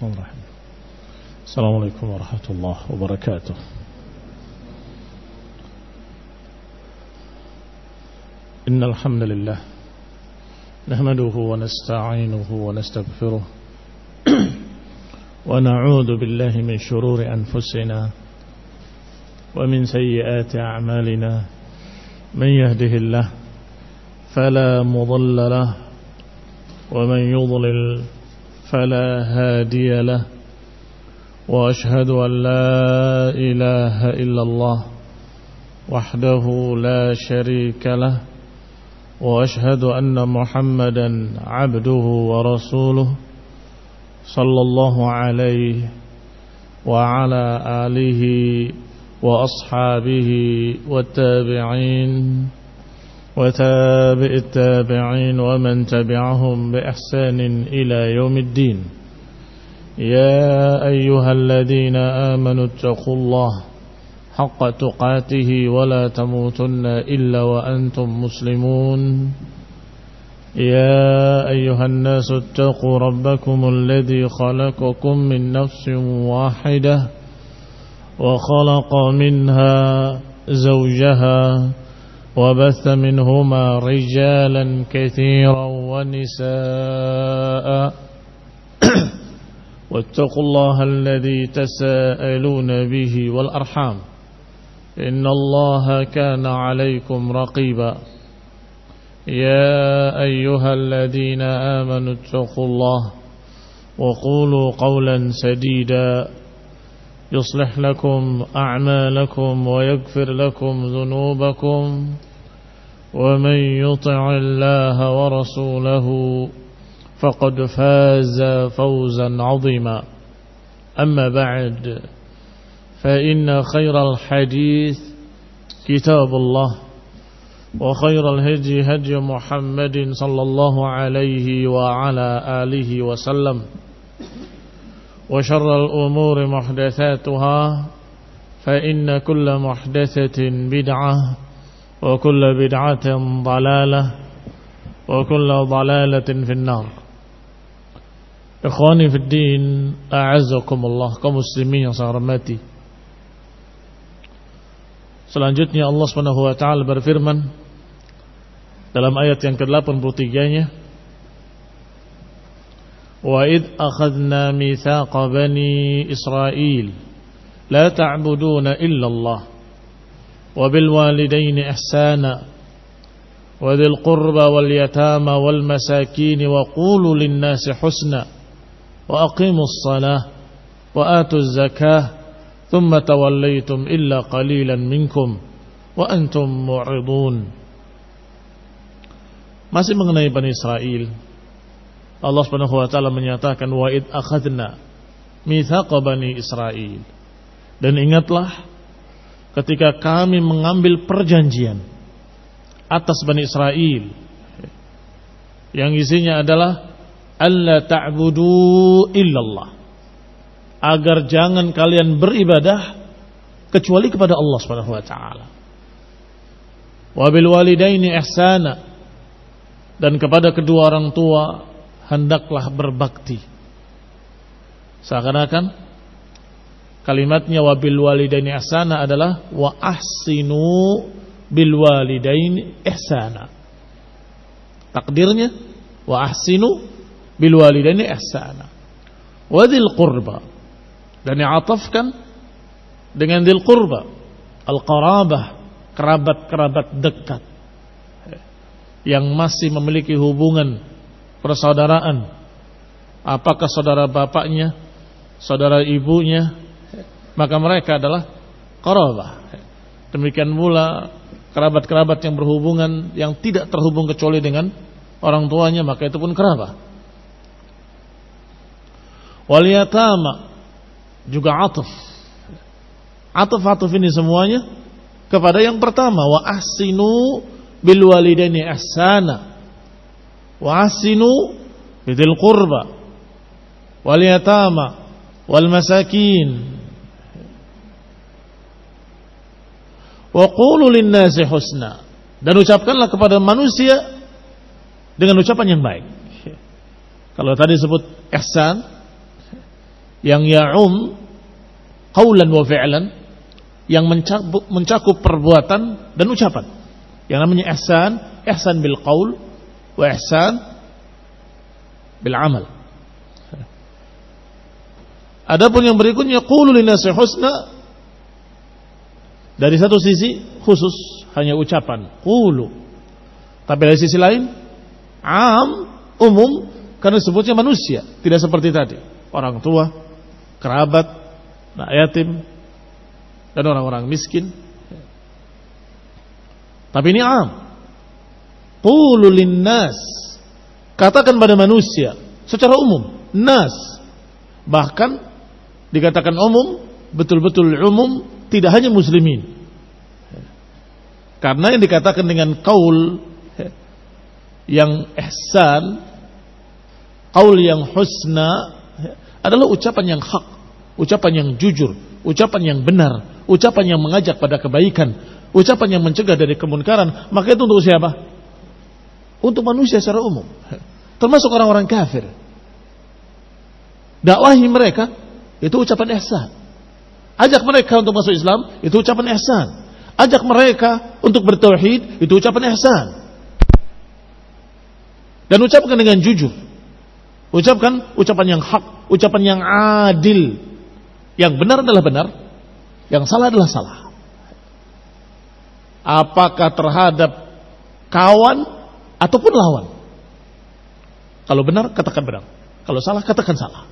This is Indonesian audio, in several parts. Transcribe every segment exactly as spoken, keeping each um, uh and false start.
Bismillahirrahmanirrahim. Assalamualaikum warahmatullahi wabarakatuh. Innal hamdalillah nahmaduhu wa nasta'inuhu wa nastaghfiruh wa na'udzu billahi min shururi anfusina wa min sayyiati a'malina. Man yahdihillahu fala mudilla lahu wa man yudlil fala hadiya lahu. Wa ashhadu an la ilaha illallah wahdahu la sharika lahu wa ashhadu anna Muhammadan abduhu wa rasuluh sallallahu alaihi wa ala alihi wa ashabihi wa tabi'in wa tabi'it tabi'in wa man tabi'ahum bi ihsanin ila yaumiddin. Ya ayyuhalladzina amanu taqullaha haqqa tuqatih wa la tamutunna illa wa antum muslimun. Ya ayyuhan nasu ittaqu rabbakumul ladzi khalaqakum min nafsin wahidah wa khalaqa minha zawjaha wa batha minhuma rijalan katsiran wa nisaa'a. واتقوا الله الذي تساءلون به والأرحام إن الله كان عليكم رقيبا. يا أيها الذين آمنوا اتقوا الله وقولوا قولا سديدا يصلح لكم أعمالكم ويغفر لكم ذنوبكم ومن يطع الله ورسوله فقد فاز فوزا عظيما. أما بعد فإن خير الحديث كتاب الله وخير الهدي هدي محمد صلى الله عليه وعلى آله وسلم وشر الأمور محدثاتها فإن كل محدثة بدعة وكل بدعة ضلالة وكل ضلالة في النار. Ikhwani fid din, a'azzakumullah, kaum muslimin yang saya hormati. Selanjutnya Allah Subhanahu wa taala berfirman dalam ayat yang ke-delapan puluh tiga-nya, Wa id akhadna mitsaqa bani Israil la ta'buduna illa Allah wa bil walidaini ihsana wa dzil qurba wal yatama wal masakin wa qulu lin nasi husna wa aqimus salah wa atuz zakah thumma tawallaytum illa qalilan minkum wa antum mu'ridun. Masih mengenai Bani Israel, Allah Subhanahu wa taala menyatakan wa id akhadna mitsaqa bani Israil, dan ingatlah ketika kami mengambil perjanjian atas Bani Israel yang isinya adalah alla ta'budu illallah, agar jangan kalian beribadah kecuali kepada Allah Subhanahu wa taala. Wa bil walidaini ihsana, dan kepada kedua orang tua hendaklah berbakti. Seakan-akan kalimatnya wa bil walidaini ihsana adalah wa ahsinu bil walidaini ihsana. Takdirnya wa ahsinu bil walidaini ihsana wa dzil qurba, dan diatafkan dengan dzil qurba, al qarabah, kerabat-kerabat dekat yang masih memiliki hubungan persaudaraan, apakah saudara bapaknya, saudara ibunya, maka mereka adalah qarabah. Demikian pula kerabat-kerabat yang berhubungan yang tidak terhubung kecuali dengan orang tuanya, maka itu pun kerabat. Wal yatama juga ataf. Ataf-ataf ini semuanya kepada yang pertama, wa ahsinu bil walidaini ihsana wa ahsinu bidzil qurba wal yatama wal masakin wa qulu lin nasi husna, dan ucapkanlah kepada manusia dengan ucapan yang baik. Kalau tadi sebut ihsan, yang ya'um qaulan wa fi'lan, yang mencakup, mencakup perbuatan dan ucapan. Yang namanya ihsan, ihsan bil qaul wa ihsan bil amal. Adapun yang berikutnya qulu linnasi husna, dari satu sisi khusus hanya ucapan qulu, tapi dari sisi lain am, umum, karena disebutnya manusia, tidak seperti tadi orang tua, kerabat, anak yatim, dan orang-orang miskin. Tapi ini am. Qulu linnas, katakan pada manusia secara umum, nas. Bahkan dikatakan umum, betul-betul umum, tidak hanya muslimin. Karena yang dikatakan dengan qaul yang ihsan, qaul yang husna, adalah ucapan yang hak, ucapan yang jujur, ucapan yang benar, ucapan yang mengajak pada kebaikan, ucapan yang mencegah dari kemunkaran. Maka itu untuk siapa? Untuk manusia secara umum, termasuk orang-orang kafir. Dakwahi mereka, itu ucapan ihsan. Ajak mereka untuk masuk Islam, itu ucapan ihsan. Ajak mereka untuk bertauhid, itu ucapan ihsan. Dan ucapkan dengan jujur. Ucapkan ucapan yang hak, ucapan yang adil. Yang benar adalah benar, yang salah adalah salah. Apakah terhadap kawan ataupun lawan. Kalau benar, katakan benar. Kalau salah, katakan salah.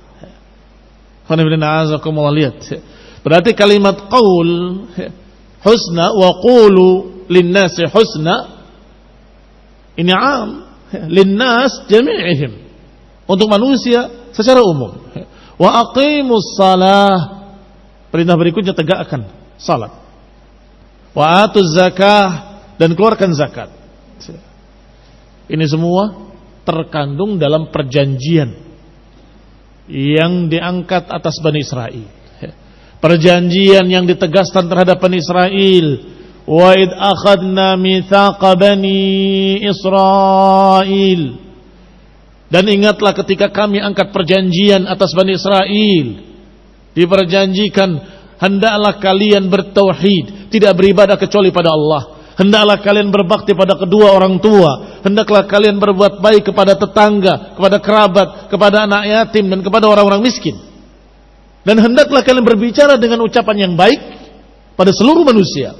Lihat. Berarti kalimat qaul husna wa qulu linnasi husna, ini am linnas jami'ihim, untuk manusia secara umum. Wa aqimus salah, perintah berikutnya tegakkan salat. Wa atuz zakah, dan keluarkan zakat. Ini semua terkandung dalam perjanjian yang diangkat atas Bani Israel. Perjanjian yang ditegaskan terhadap Bani Israel. Wa id akhadna mitsaqa Bani Israel. Dan ingatlah ketika kami angkat perjanjian atas Bani Israel. Diperjanjikan, hendaklah kalian bertauhid, tidak beribadah kecuali pada Allah. Hendaklah kalian berbakti pada kedua orang tua. Hendaklah kalian berbuat baik kepada tetangga, kepada kerabat, kepada anak yatim, dan kepada orang-orang miskin. Dan hendaklah kalian berbicara dengan ucapan yang baik pada seluruh manusia.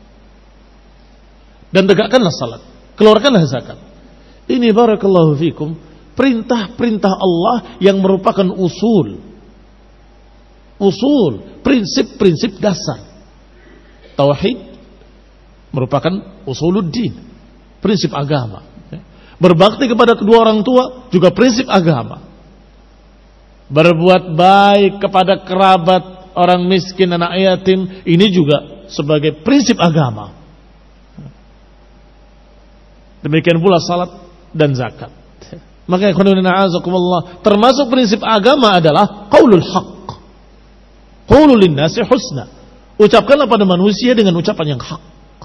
Dan tegakkanlah salat, keluarkanlah zakat. Ini barakallahu fikum, perintah-perintah Allah yang merupakan usul. Usul, prinsip-prinsip dasar. Tauhid merupakan usuluddin, prinsip agama. Berbakti kepada kedua orang tua juga prinsip agama. Berbuat baik kepada kerabat, orang miskin, anak yatim, ini juga sebagai prinsip agama. Demikian pula salat dan zakat. Maka termasuk prinsip agama adalah qaulul haq, qaulul linnasi husna. Ucapkanlah pada manusia dengan ucapan yang hak.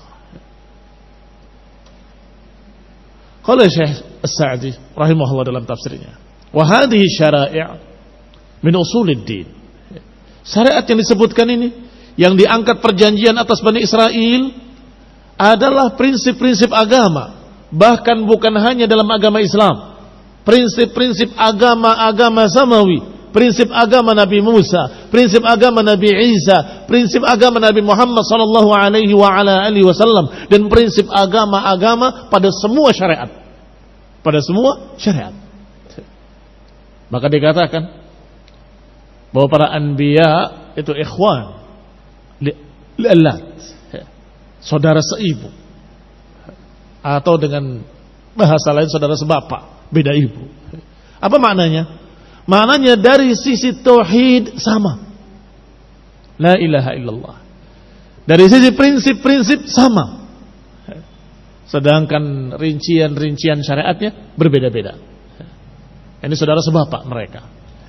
Qala Syekh As-Sa'di rahimahullah dalam tafsirnya, wa hadhihi syara'i' min usuluddin. Syariat yang disebutkan ini, yang diangkat perjanjian atas Bani Israel, adalah prinsip-prinsip agama. Bahkan bukan hanya dalam agama Islam, prinsip-prinsip agama-agama samawi, prinsip agama Nabi Musa, prinsip agama Nabi Isa, prinsip agama Nabi Muhammad sallallahu alaihi wa ala alihi wasallam, dan prinsip agama-agama pada semua syariat. Pada semua syariat. Maka dikatakan bahwa para anbiya itu ikhwan li'allat, saudara seibu, atau dengan bahasa lain saudara sebapak, beda ibu. Apa maknanya? Maknanya dari sisi tauhid sama, la ilaha illallah. Dari sisi prinsip-prinsip sama, sedangkan rincian-rincian syariatnya berbeda-beda. Ini saudara sebapak mereka.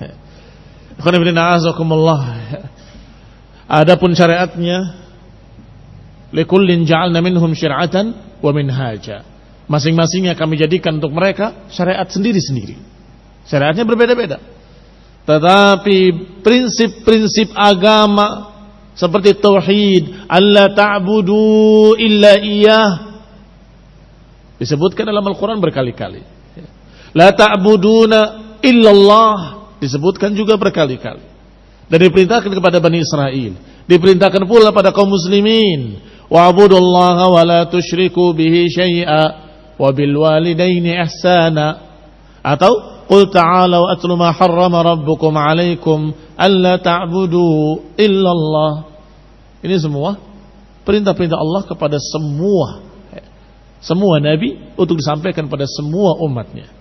Adapun syariatnya, likullin ja'alna minhum syir'atan wa minhaja. Masing-masingnya kami jadikan untuk mereka syariat sendiri-sendiri. Syariatnya berbeda-beda. Tetapi prinsip-prinsip agama seperti tauhid, alla ta'budu illa iyyah, disebutkan dalam Al-Quran berkali-kali. La ta'buduna illallah disebutkan juga berkali-kali. Dan diperintahkan kepada Bani Israel, diperintahkan pula pada kaum muslimin, wa'budullaha wa la tusyriku bihi syai'a wa bil walidaini ihsana. Atau qul ta'alau atlu ma harrama rabbukum 'alaikum alla ta'budu illallah. Ini semua perintah-perintah Allah kepada semua semua nabi untuk disampaikan pada semua umatnya.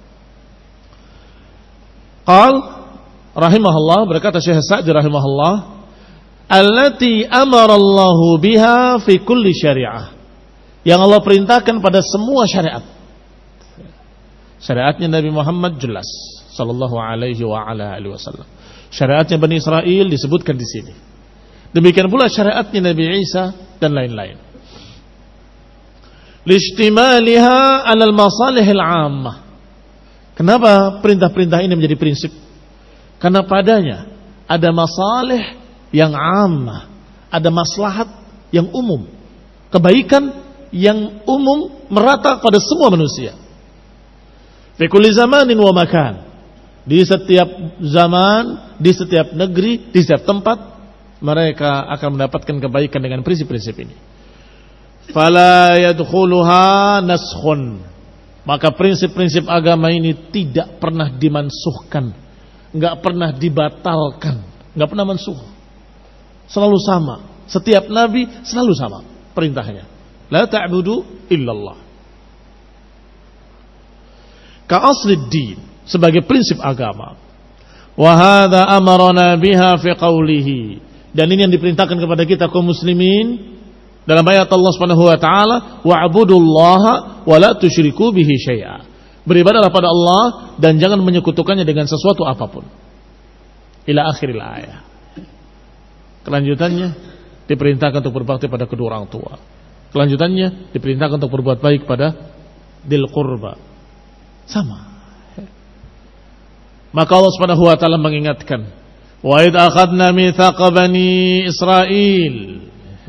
Qal rahimahullah, berkata Syekh Sa'di rahimahullah, allati amara Allahu biha fi kulli syari'ah, yang Allah perintahkan pada semua syariat. Syariatnya Nabi Muhammad jelas sallallahu alaihi wa ala alihi wasallam. Syariatnya Bani Israel disebutkan di sini. Demikian pula syariatnya Nabi Isa dan lain-lain. Lishtimaliha 'alal masalihil 'ammah. Kenapa perintah-perintah ini menjadi prinsip? Karena padanya ada masalih yang 'ammah, ada maslahat yang umum, kebaikan yang umum merata pada semua manusia. Fi kulli zamanin wa makan, di setiap zaman, di setiap negeri, di setiap tempat mereka akan mendapatkan kebaikan dengan prinsip-prinsip ini. Fala yadkhuluha naskhun, maka prinsip-prinsip agama ini tidak pernah dimansuhkan, enggak pernah dibatalkan, enggak pernah mansuh. Selalu sama, setiap nabi selalu sama perintahnya. La ta'budu illallah. Ka'aslid din, sebagai prinsip agama. Wa hadza amarna biha fi qawlihi, dan ini yang diperintahkan kepada kita kaum muslimin dalam ayat Allah Subhanahu wa taala, wa'budullaha wa la tusyriku bihi syai'a. Beribadahlah pada Allah dan jangan menyekutukannya dengan sesuatu apapun. Ila akhiril ayat. Kelanjutannya diperintahkan untuk berbakti pada kedua orang tua. Kelanjutannya diperintahkan untuk berbuat baik pada dil qurba. Sama. Maka Allah Subhanahu wa taala mengingatkan, wa id akhadna mitsaqa bani Israil,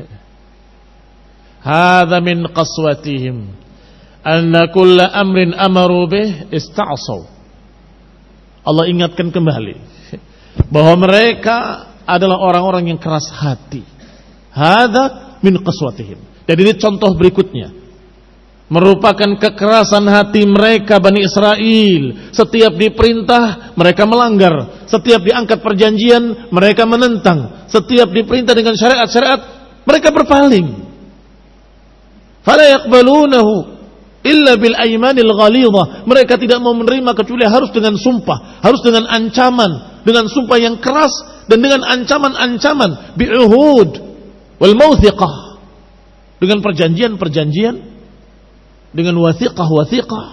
hadza min qaswatihim anna kulla amrin amaru bih ista'saw. Allah ingatkan kembali bahwa mereka adalah orang-orang yang keras hati. Hadza min qaswatihim. Dan ini contoh berikutnya, merupakan kekerasan hati mereka Bani Israel. Setiap diperintah mereka melanggar, setiap diangkat perjanjian mereka menentang, setiap diperintah dengan syariat-syariat mereka berpaling. Fala yaqbalunahu illa bil aymanil ghalidhah. Mereka tidak mau menerima kecuali harus dengan sumpah, harus dengan ancaman, dengan sumpah yang keras dan dengan ancaman-ancaman, bi'uhud wal mawthiqah, dengan perjanjian-perjanjian, dengan wathiqah-wathiqah.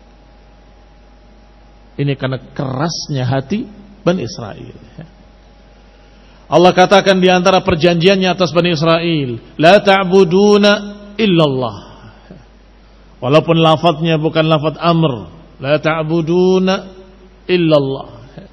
Ini karena kerasnya hati Bani Israel. Allah katakan di antara perjanjiannya atas Bani Israel, la ta'buduna illallah. Walaupun lafadznya bukan lafadz amr, la ta'buduna illallah.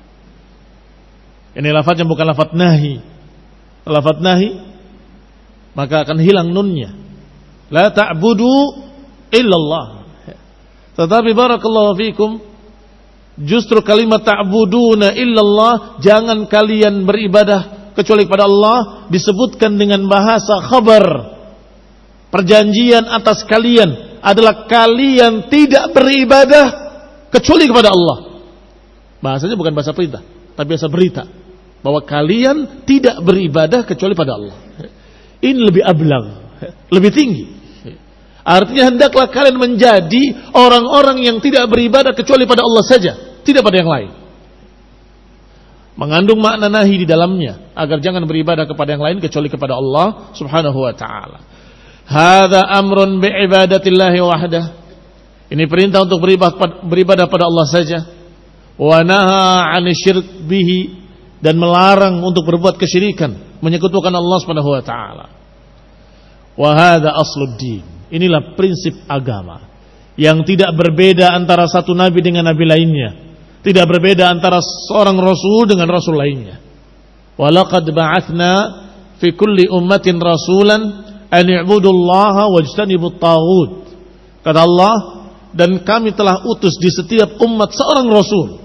Ini lafadznya bukan lafadz nahi. Lafadz nahi maka akan hilang nunnya. La ta'budu illallah. Tetapi barakallahu fikum, justru kalimat ta'buduna illallah, jangan kalian beribadah kecuali kepada Allah, disebutkan dengan bahasa khabar. Perjanjian atas kalian adalah kalian tidak beribadah kecuali kepada Allah. Bahasanya bukan bahasa perintah, tapi bahasa berita, bahwa kalian tidak beribadah kecuali pada Allah. Ini lebih ablag, lebih tinggi. Artinya hendaklah kalian menjadi orang-orang yang tidak beribadah kecuali pada Allah saja, tidak pada yang lain. Mengandung makna nahi di dalamnya, agar jangan beribadah kepada yang lain kecuali kepada Allah Subhanahu wa taala. Hadza amrun bi'ibadatillahi wahdah. Ini perintah untuk beribadah, beribadah pada Allah saja. Wa naha 'anil syirk bihi, dan melarang untuk berbuat kesyirikan, menyekutukan Allah Subhanahu wa taala. Wa hadza asluddin. Inilah prinsip agama yang tidak berbeda antara satu nabi dengan nabi lainnya, Tidak berbeda antara seorang rasul dengan rasul lainnya. Walaqad ba'atsna fi kulli ummatin rasulan an i'budullaha wajtanibut taghut. Kata Allah, dan kami telah utus di setiap umat seorang rasul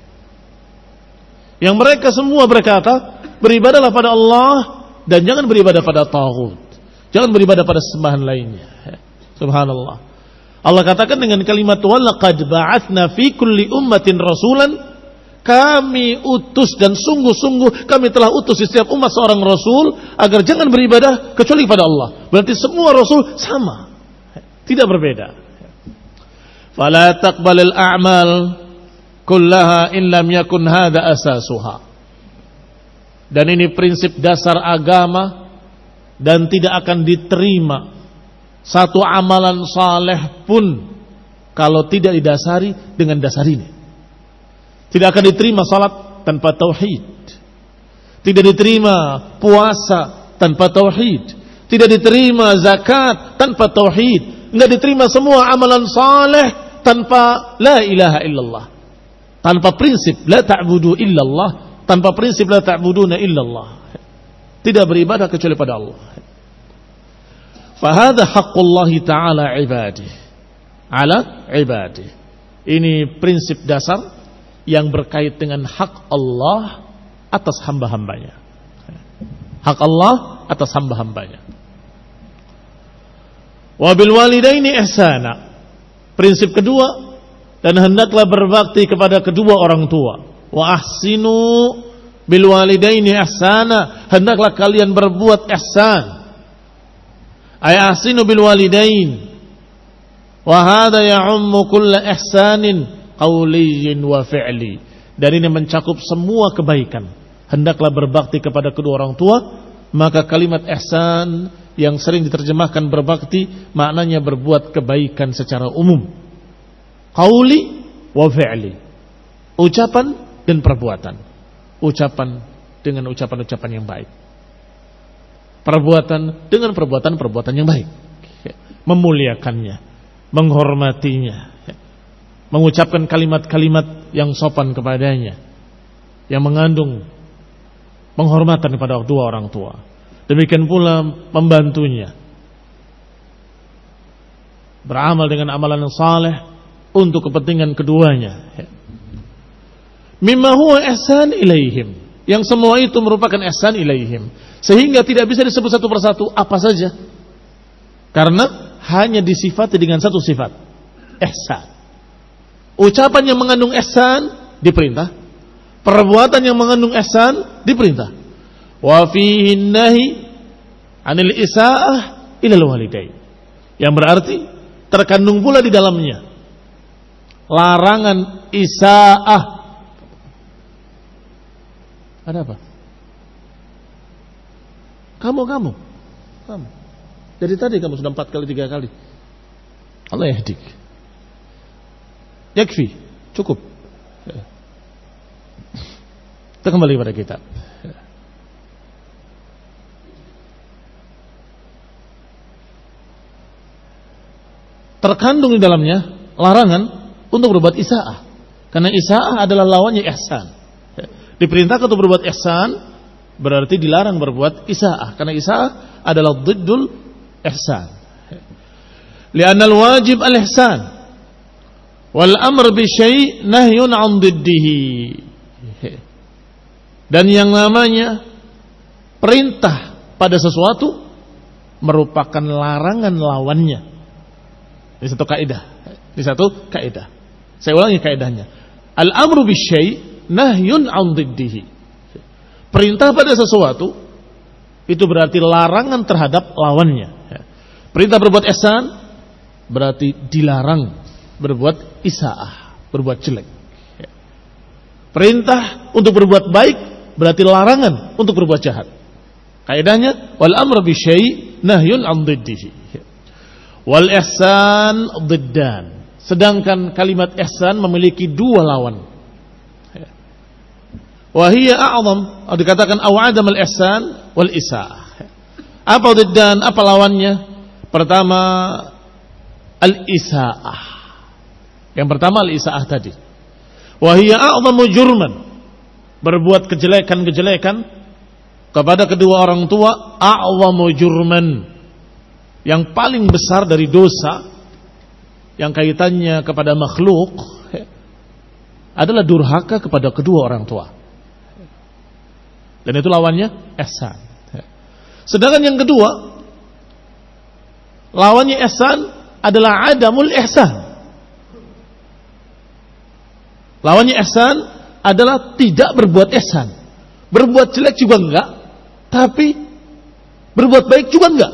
yang mereka semua berkata, beribadahlah pada Allah dan jangan beribadah pada taghut. Jangan beribadah pada sembahan lainnya. Subhanallah. Allah katakan dengan kalimat walaqad ba'atsna fi kulli ummatin rasulan, kami utus dan sungguh-sungguh kami telah utus di setiap umat seorang rasul agar jangan beribadah kecuali pada Allah. Berarti semua rasul sama, tidak berbeda. Fala taqbalul a'mal kullaha in lam yakun hadha asasuha. Dan ini prinsip dasar agama, dan tidak akan diterima satu amalan saleh pun kalau tidak didasari dengan dasar ini. Tidak akan diterima salat tanpa tauhid. Tidak diterima puasa tanpa tauhid. Tidak diterima zakat tanpa tauhid. Tidak diterima semua amalan saleh tanpa la ilaha illallah. Tanpa prinsip la ta'budu illallah, tanpa prinsip la ta'buduna illallah. Tidak beribadah kecuali pada Allah. Fahada haqqullahi ta'ala ibadih ala ibadih. Ini prinsip dasar yang berkait dengan hak Allah atas hamba-hambanya. Hak Allah atas hamba-hambanya. Wa bil walidaini ihsana. Prinsip kedua, dan hendaklah berbakti kepada kedua orang tua. Wa ahsinu bil walidaini ihsana. Hendaklah kalian berbuat ihsan. Ay ahsinu bil walidain. Wa hadha ya'ummu kulla ihsanin qauliyyin wa fi'li. Dan ini mencakup semua kebaikan. Hendaklah berbakti kepada kedua orang tua. Maka kalimat ihsan yang sering diterjemahkan berbakti, maknanya berbuat kebaikan secara umum. Qauli wa fi'li. Ucapan dan perbuatan. Ucapan dengan ucapan-ucapan yang baik. Perbuatan dengan perbuatan-perbuatan yang baik. Memuliakannya, menghormatinya, mengucapkan kalimat-kalimat yang sopan kepadanya, yang mengandung penghormatan kepada dua orang tua. Demikian pula membantunya beramal dengan amalan yang saleh untuk kepentingan keduanya. Mimma huwa ihsan ilaihim. Yang semua itu merupakan ihsan ilaihim. Sehingga tidak bisa disebut satu persatu apa saja. Karena hanya disifati dengan satu sifat, ihsan. Ucapan yang mengandung ihsan diperintah, perbuatan yang mengandung ihsan diperintah. Wa fihi nahi 'anil isaa'ah ilal walidain. Yang berarti terkandung pula di dalamnya larangan isaa'ah. Ada apa? Kamu, kamu, kamu. Dari tadi kamu sudah empat kali, tiga kali. Allah yahdik. Yakfi, cukup. Kita kembali kepada kitab. Terkandung di dalamnya larangan untuk berbuat isaa'ah. Karena isaa'ah adalah lawannya ihsan. Diperintahkan untuk berbuat ihsan, berarti dilarang berbuat isaa'ah. Karena isaa'ah adalah diddul ihsan. Li'anna al-wajib al-ihsan. Wal amr bi syai' nahyun 'an diddihi. Dan yang namanya perintah pada sesuatu merupakan larangan lawannya. Ini satu kaidah. Ini satu kaidah. Saya ulangi kaidahnya. Al-amru bi syai' nahyun 'an diddihi. Perintah pada sesuatu itu berarti larangan terhadap lawannya. Perintah berbuat ihsan berarti dilarang berbuat isaa'ah, berbuat jelek. Perintah untuk berbuat baik berarti larangan untuk berbuat jahat. Kaidahnya wal amru bi syai' nahyun 'an diddihi. Wal ihsan diddan. Sedangkan kalimat ihsan memiliki dua lawan. Wahiyya a'zam, dikatakan awadam al-ihsan wal isaa'ah. Apa diddan, apa lawannya? Pertama al-isaa'ah. Yang pertama al-isaa'ah tadi. Wa hiya a'zamu jurman. Berbuat kejelekan-kejelekan kepada kedua orang tua, a'zamu jurman. Yang paling besar dari dosa yang kaitannya kepada makhluk adalah durhaka kepada kedua orang tua. Dan itu lawannya ihsan. Sedangkan yang kedua, lawannya ihsan adalah adamul ihsan. Lawannya ihsan adalah tidak berbuat ihsan. Berbuat jelek juga enggak, tapi berbuat baik juga enggak.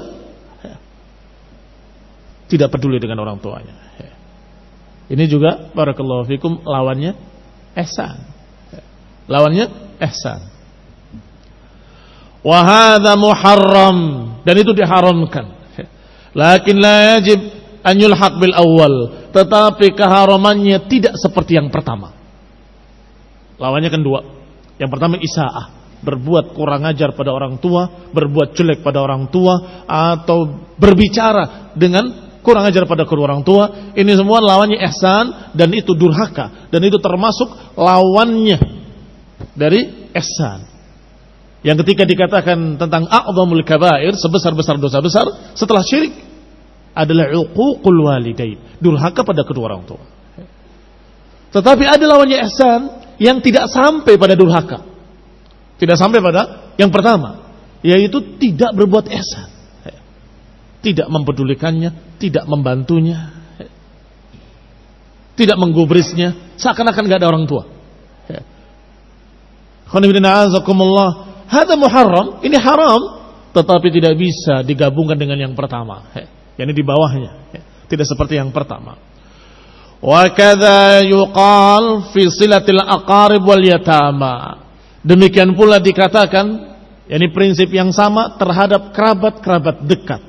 Tidak peduli dengan orang tuanya. Ini juga barakallahu fikum lawannya ihsan. Lawannya ihsan. Wa hadza muharram, dan itu diharamkan. Lakin la yajib an yulhaq bil awwal, tetapi keharamannya tidak seperti yang pertama. Lawannya kan dua. Yang pertama isaah, berbuat kurang ajar pada orang tua, berbuat jelek pada orang tua, atau berbicara dengan kurang ajar pada kedua orang tua. Ini semua lawannya ihsan, dan itu durhaka, dan itu termasuk lawannya dari ihsan. Yang ketika dikatakan tentang a'zamul kabair, sebesar-besar dosa besar setelah syirik, adalah uququl walidain, durhaka pada kedua orang tua. Tetapi ada lawannya ihsan yang tidak sampai pada durhaka, tidak sampai pada yang pertama, yaitu tidak berbuat ihsan, tidak mempedulikannya, tidak membantunya, tidak menggubrisnya, seakan-akan gak ada orang tua. Khonifina'azakumullah, hada muharram, ini haram, tetapi tidak bisa digabungkan dengan yang pertama, yakni di bawahnya, tidak seperti yang pertama. Wa kadza yuqal fi silatil aqarib wal yatama. Demikian pula dikatakan, yakni prinsip yang sama terhadap kerabat-kerabat dekat.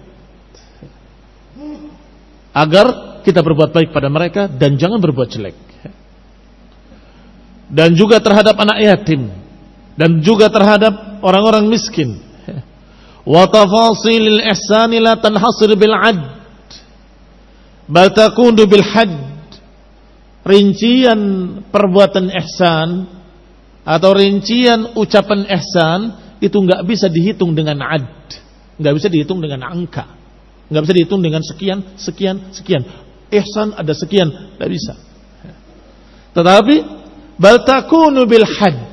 Agar kita berbuat baik pada mereka dan jangan berbuat jelek. Dan juga terhadap anak yatim, dan juga terhadap orang-orang miskin. Wa tafasilil ihsani la tanhasir bil 'add, bal takunu bil hadd. Rincian perbuatan ihsan atau rincian ucapan ihsan itu enggak bisa dihitung dengan 'add, enggak bisa dihitung dengan angka, enggak bisa dihitung dengan sekian, sekian, sekian. Ihsan ada sekian, enggak bisa. Tetapi bal takunu bil hadd,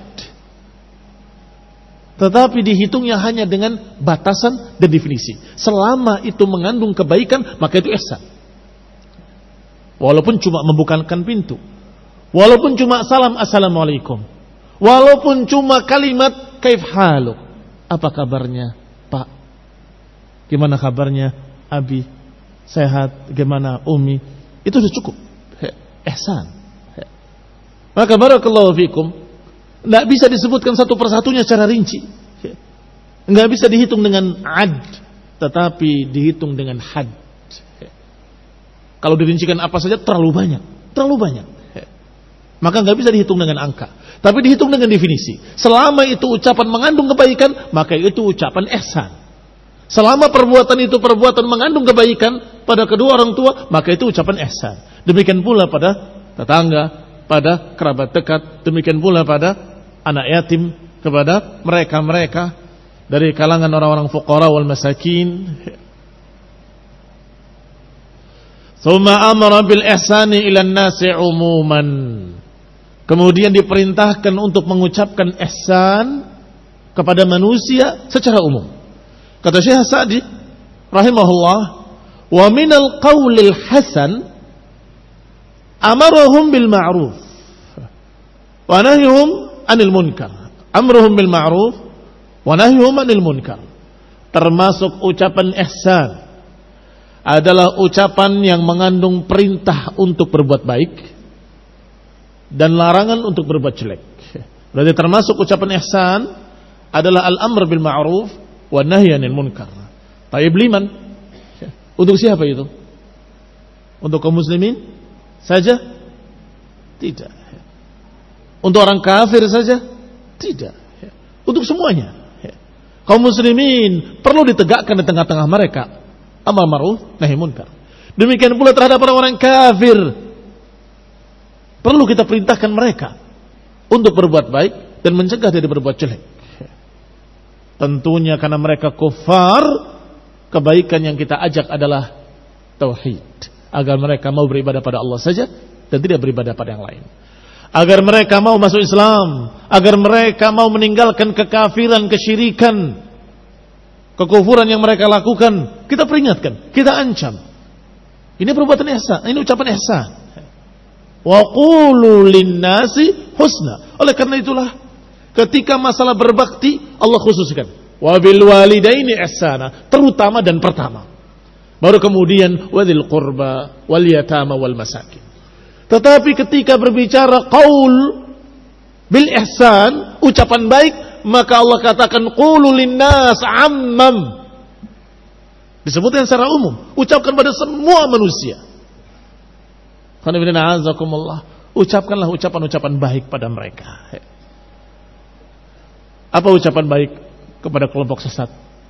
tetapi dihitungnya hanya dengan batasan dan definisi. Selama itu mengandung kebaikan, maka itu ihsan. Walaupun cuma membukakan pintu, walaupun cuma salam assalamualaikum, walaupun cuma kalimat kaif haluk, apa kabarnya Pak, gimana kabarnya Abi, sehat, gimana Umi, itu sudah cukup ihsan. Maka barakallahu fikum, tidak bisa disebutkan satu persatunya secara rinci, tidak bisa dihitung dengan ad, tetapi dihitung dengan had. Kalau dirincikan apa saja terlalu banyak, terlalu banyak, maka nggak bisa dihitung dengan angka, tapi dihitung dengan definisi. Selama itu ucapan mengandung kebaikan, maka itu ucapan ihsan. Selama perbuatan itu perbuatan mengandung kebaikan pada kedua orang tua, maka itu ucapan ihsan. Demikian pula pada tetangga, pada kerabat dekat, demikian pula pada anak yatim, kepada mereka-mereka dari kalangan orang-orang fuqara wal masakin. Tsumma amara bil ihsani ilan nasi umuman. Kemudian diperintahkan untuk mengucapkan ihsan kepada manusia secara umum. Kata Syekh Sa'di rahimahullah, wa minal qaulil hasan amarahum bil ma'ruf wa nahyuhum 'anil munkar. Amruhum bil ma'ruf wa nahyuhum 'anil munkar. Termasuk ucapan ihsan adalah ucapan yang mengandung perintah untuk berbuat baik dan larangan untuk berbuat jelek. Berarti termasuk ucapan ihsan adalah al-amr bil ma'ruf wa nahy 'anil munkar. Tayyib liman? Untuk siapa itu? Untuk kaum muslimin saja? Tidak. Untuk orang kafir saja? Tidak. Untuk semuanya. Kaum muslimin perlu ditegakkan di tengah-tengah mereka amar ma'ruf nahi munkar. Demikian pula terhadap orang-orang kafir. Perlu kita perintahkan mereka untuk berbuat baik dan mencegah dari berbuat jelek. Tentunya karena mereka kufar, kebaikan yang kita ajak adalah tauhid, agar mereka mau beribadah pada Allah saja dan tidak beribadah pada yang lain. Agar mereka mau masuk Islam, agar mereka mau meninggalkan kekafiran, kesyirikan, kekufuran yang mereka lakukan. Kita peringatkan, kita ancam. Ini perbuatan ihsan, ini ucapan ihsan. Wa qulu linnasi husna. Oleh karena itulah ketika masalah berbakti Allah khususkan wa bil walidaini ihsana, terutama dan pertama. Baru kemudian wadzil qurba wal yatama wal masakin. Tetapi ketika berbicara qaul bil ihsan, ucapan baik, maka Allah katakan qulu linnas ammam. Disebutkan secara umum, ucapkan pada semua manusia. Ucapkanlah ucapan-ucapan baik pada mereka. Apa ucapan baik kepada kelompok sesat?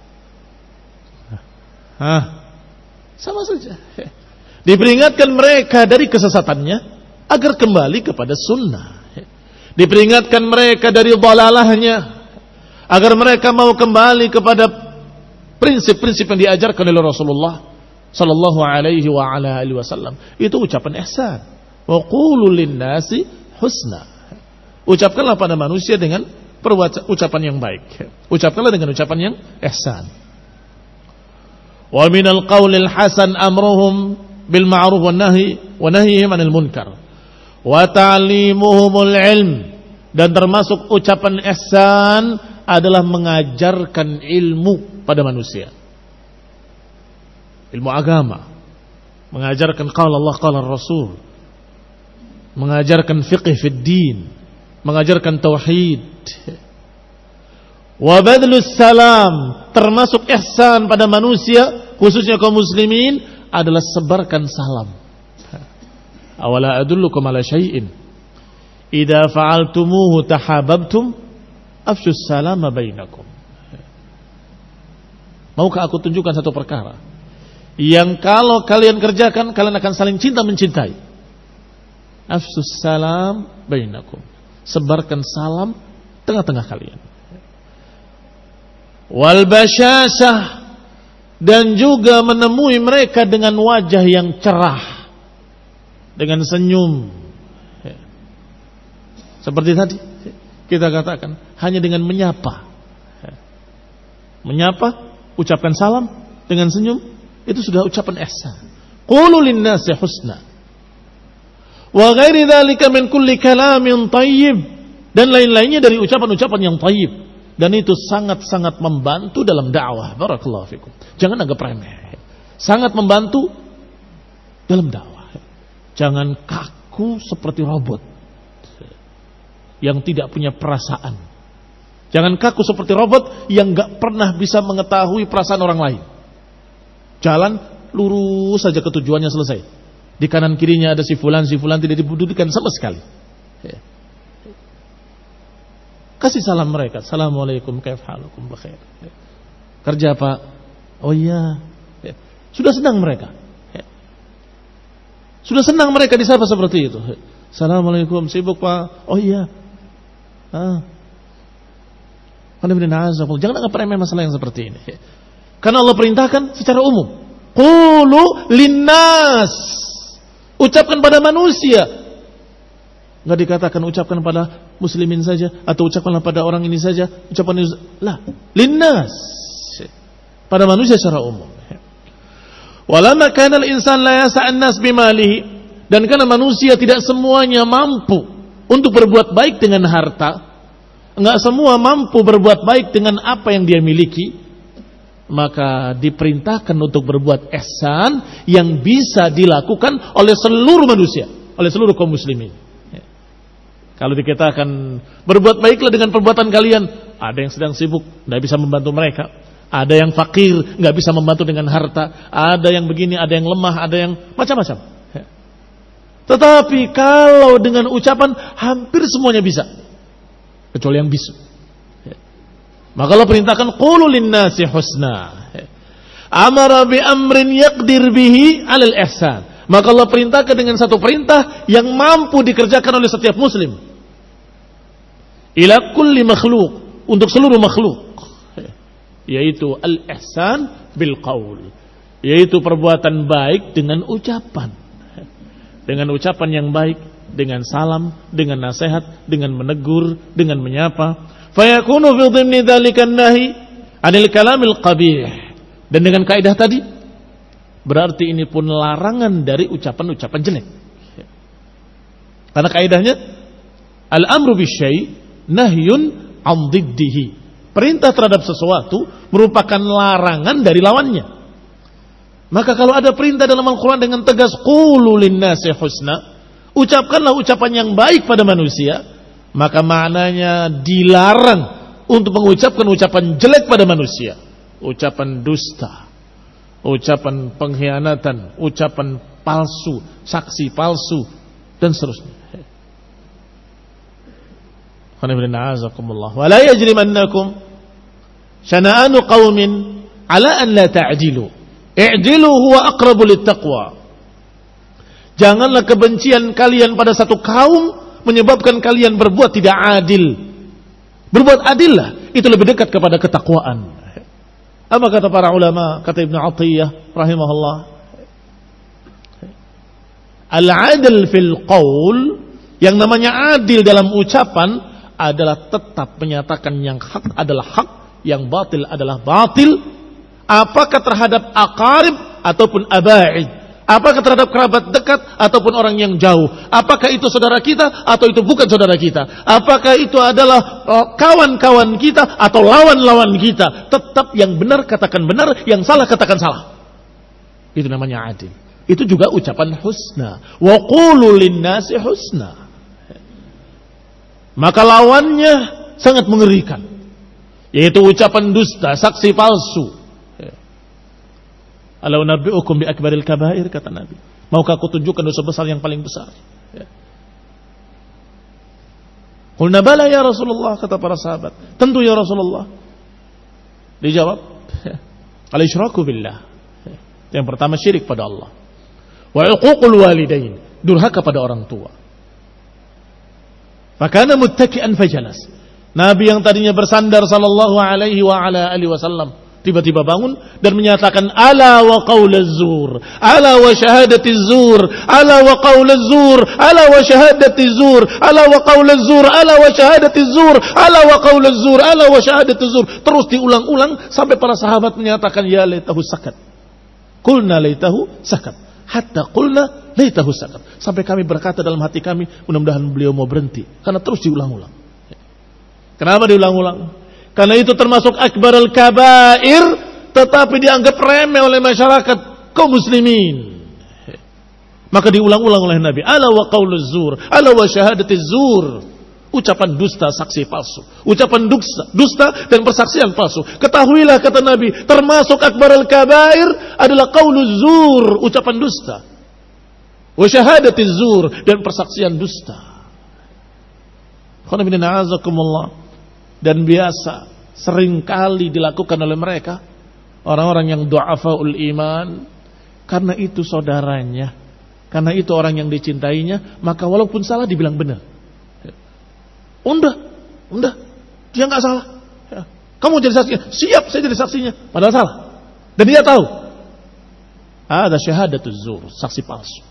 Hah? Sama saja. Diperingatkan mereka dari kesesatannya agar kembali kepada sunnah. Diperingatkan mereka dari dhalalahnya agar mereka mau kembali kepada prinsip-prinsip yang diajarkan oleh Rasulullah sallallahu alaihi wa ala alihi wasallam. Itu ucapan ihsan. Wa qulu linnasi husna. Ucapkanlah pada manusia dengan ucapan yang baik. Ucapkanlah dengan ucapan yang ihsan. Wa minal qaulil hasan amruhum bil ma'ruf wan nahi wa nahyihim 'anil munkar wa ta'limuhumul ilm. Dan termasuk ucapan ihsan adalah mengajarkan ilmu pada manusia. Ilmu agama, mengajarkan qala Allah qala Rasul, mengajarkan fiqh fid din, mengajarkan tauhid. Wa badlus salam, termasuk ihsan pada manusia, khususnya kaum muslimin, adalah sebarkan salam. Awala adullukum ala syai'in idza fa'altumuhu tahabbtum afshus salama bainakum. Maukah aku tunjukkan satu perkara yang kalau kalian kerjakan kalian akan saling cinta mencintai? Afshus salam bainakum. Sebarkan salam tengah-tengah kalian. Wal basyashah, dan juga menemui mereka dengan wajah yang cerah, dengan senyum. Seperti tadi kita katakan, hanya dengan menyapa. Menyapa, ucapkan salam dengan senyum, itu sudah ucapan ihsan. Qulu linnasi husna. Wa ghairi dzalika min kulli kalamin thayyib, dan lain-lainnya dari ucapan-ucapan yang thayyib. Dan itu sangat-sangat membantu dalam dakwah. Barakallahu fikum. Jangan anggap remeh. Sangat membantu dalam dakwah. Jangan kaku seperti robot yang tidak punya perasaan. Jangan kaku seperti robot yang gak pernah bisa mengetahui perasaan orang lain. Jalan lurus saja ke tujuannya, selesai. Di kanan kirinya ada si fulan, si fulan tidak dibudukan sama sekali. Kasih salam mereka. Assalamualaikum, kaif halukum, bakhair. Kerja Pak? Oh iya. Sudah senang mereka. Sudah senang mereka disapa seperti itu. Assalamualaikum, sibuk Pak? Oh iya. Ah. Jangan anggap remeh masalah yang seperti ini. Karena Allah perintahkan secara umum. Qulu linnas. Ucapkan pada manusia. Enggak dikatakan ucapkan pada muslimin saja atau ucapkanlah pada orang ini saja. Ucapan lah, linnas. Pada manusia secara umum. Walamma kana al-insan la yas'an nas bimalihi, dan karena manusia tidak semuanya mampu untuk berbuat baik dengan harta, enggak semua mampu berbuat baik dengan apa yang dia miliki, maka diperintahkan untuk berbuat ihsan yang bisa dilakukan oleh seluruh manusia, oleh seluruh kaum muslimin. Kalau dikatakan berbuat baiklah dengan perbuatan kalian, ada yang sedang sibuk, tidak bisa membantu mereka. Ada yang fakir, nggak bisa membantu dengan harta. Ada yang begini, ada yang lemah, ada yang macam-macam. Tetapi kalau dengan ucapan, hampir semuanya bisa, kecuali yang bisu. Maka Allah perintahkan qulu linnasi husna. Amara bi amrin yaqdir bihi 'alal ihsan. Maka Allah perintahkan dengan satu perintah yang mampu dikerjakan oleh setiap muslim. Ila kulli makhluk, untuk seluruh makhluk, yaitu al-ihsan bil qaul, yaitu perbuatan baik dengan ucapan. Dengan ucapan yang baik, dengan salam, dengan nasihat, dengan menegur, dengan menyapa. Fayakunu fi dhimni dzalika an-nahi 'anil kalamil qabih. Dan dengan kaidah tadi, berarti ini pun larangan dari ucapan-ucapan jelek. Karena kaidahnya al-amru bisyai' nahyun 'an dhiddihi. Perintah terhadap sesuatu merupakan larangan dari lawannya. Maka kalau ada perintah dalam Al-Quran dengan tegas, qulu linnasi husna, ucapkanlah ucapan yang baik pada manusia, maka maknanya dilarang untuk mengucapkan ucapan jelek pada manusia. Ucapan dusta, ucapan pengkhianatan, ucapan palsu, saksi palsu, dan seterusnya. Wa la yajrimannakum syana'anu qaumin ala an la ta'dilu. I'dilu huwa aqrabu littaqwa. Janganlah kebencian kalian pada satu kaum menyebabkan kalian berbuat tidak adil. Berbuat adillah, itu lebih dekat kepada ketakwaan. Apa kata para ulama? Kata Ibnu Athiyyah rahimahullah, al-'adl fil qaul, yang namanya adil dalam ucapan adalah tetap menyatakan yang hak adalah hak, yang batil adalah batil. Apakah terhadap aqarib ataupun aba'id, apakah terhadap kerabat dekat ataupun orang yang jauh, apakah itu saudara kita atau itu bukan saudara kita, apakah itu adalah kawan-kawan kita atau lawan-lawan kita, tetap yang benar katakan benar, yang salah katakan salah. Itu namanya adil. Itu juga ucapan husna. Wa qulu linnasi husna. Maka lawannya sangat mengerikan, yaitu ucapan dusta, saksi palsu. Ala unabbi'ukum bi akbaril kabair, kata Nabi. Maukah aku tunjukkan dosa besar yang paling besar? Ya. Qulna bala ya Rasulullah, kata para sahabat. Tentu ya Rasulullah. Dijawab, ya, al-isyraku billah. Ya. Yang pertama syirik pada Allah. Wa uququl walidain, durhaka pada orang tua. Fakana muttaki'an fajalas. Nabi yang tadinya bersandar sallallahu alaihi wa ala alihi wasallam tiba-tiba bangun dan menyatakan ala wa qaulaz zur, ala wa syahadatiz zur, ala wa qaulaz zur, ala wa syahadatiz zur, ala wa qaulaz zur, ala wa syahadatiz zur, ala wa qaulaz zur, ala wa syahadatiz zur. Terus diulang-ulang sampai para sahabat menyatakan ya laitahu sakat. Qulna laitahu sakat. Hatta qulna laitahu sakat. Sampai kami berkata dalam hati kami, mudah-mudahan beliau mau berhenti, karena terus diulang-ulang. Kenapa diulang-ulang? Karena itu termasuk akbarul kabair, tetapi dianggap remeh oleh masyarakat kaum muslimin. Maka diulang-ulang oleh Nabi, ala wa qauluz zur, ala wa syahadatiz zur. Ucapan dusta, saksi palsu. Ucapan dusta, dusta dan persaksian palsu. Ketahuilah, kata Nabi, termasuk akbarul kabair adalah qauluz zur, ucapan dusta. Wa syahadatiz zur, dan persaksian dusta. Khana bin na'azakumullah. Dan biasa seringkali dilakukan oleh mereka, orang-orang yang du'afaul iman. Karena itu saudaranya, karena itu orang yang dicintainya, maka walaupun salah dibilang benar. Udah, udah, dia nggak salah. Kamu jadi saksinya, siap saya jadi saksinya, padahal salah. Dan dia tahu. Ada syahadatuz zur, saksi palsu.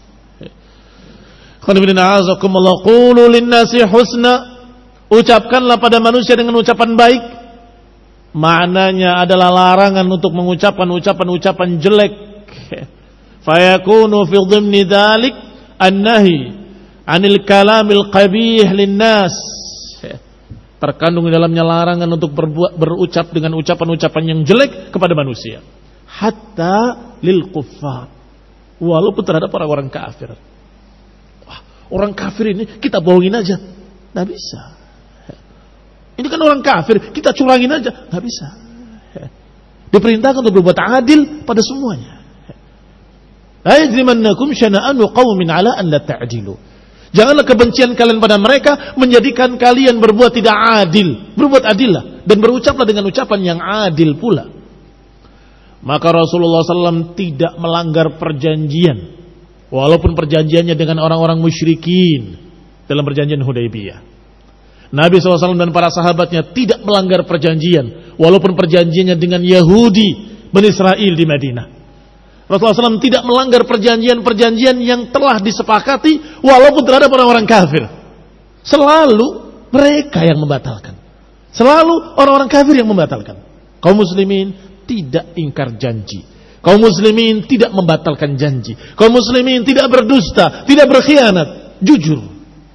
Qulu linnasi husna. Ucapkanlah pada manusia dengan ucapan baik. Maknanya adalah larangan untuk mengucapkan ucapan-ucapan jelek. Fayakunu fi dhimni dzalik an-nahi 'anil kalamil qabih linnas. Terkandung di dalamnya larangan untuk berbuat, berucap dengan ucapan-ucapan yang jelek kepada manusia. Hatta lil kuffar. Walaupun terhadap orang-orang kafir. Wah, orang kafir ini kita bohongin aja. Nggak bisa. Ini kan orang kafir, kita curangin aja, nggak bisa. Diperintahkan untuk berbuat adil pada semuanya. La yajrimannakum syana'anu qaumin 'ala an la ta'dilu. Janganlah kebencian kalian pada mereka menjadikan kalian berbuat tidak adil. Berbuat adillah dan berucaplah dengan ucapan yang adil pula. Maka Rasulullah sallallahu alaihi wasallam tidak melanggar perjanjian walaupun perjanjiannya dengan orang-orang musyrikin dalam perjanjian Hudaybiyah. Nabi shallallahu alaihi wasallam dan para sahabatnya tidak melanggar perjanjian, walaupun perjanjiannya dengan Yahudi Bani Israel di Madinah. Rasulullah shallallahu alaihi wasallam tidak melanggar perjanjian-perjanjian yang telah disepakati, walaupun terhadap orang-orang kafir. Selalu mereka yang membatalkan. Selalu orang-orang kafir yang membatalkan. Kaum muslimin tidak ingkar janji. Kaum muslimin tidak membatalkan janji. Kaum muslimin tidak berdusta, tidak berkhianat, jujur.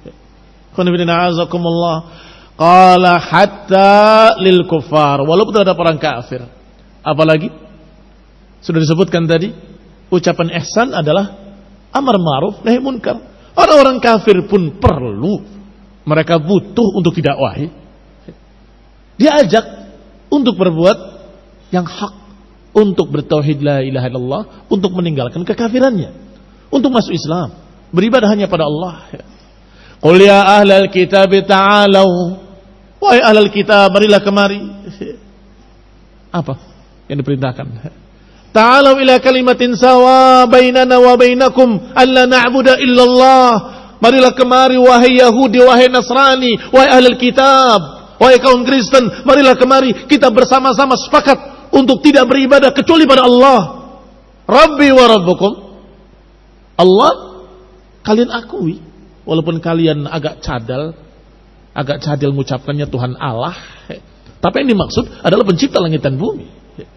Qala hatta lil kuffar, walaupun terhadap orang kafir. Apalagi sudah disebutkan tadi, ucapan ihsan adalah amar ma'ruf nahi munkar. Orang-orang kafir pun perlu, mereka butuh untuk didakwahi. Diajak untuk berbuat yang hak, untuk bertauhid la ilaha illallah, untuk meninggalkan kekafirannya, untuk masuk Islam, beribadah hanya pada Allah. Qul ya ahlal kitab ta'alau, wahai ahlal kitab, marilah kemari. Apa yang diperintahkan? Ta'alau ila kalimatin sawa bainana wa bainakum alla na'budu illallah. Marilah kemari wahai Yahudi, wahai Nasrani, wahai ahlul kitab, wahai kaum Kristen, marilah kemari kita bersama-sama sepakat untuk tidak beribadah kecuali pada Allah. Rabbi wa rabbukum. Allah kalian akui, walaupun kalian agak cadel, agak cadel mengucapkannya Tuhan Allah, tapi yang dimaksud adalah pencipta langit dan bumi.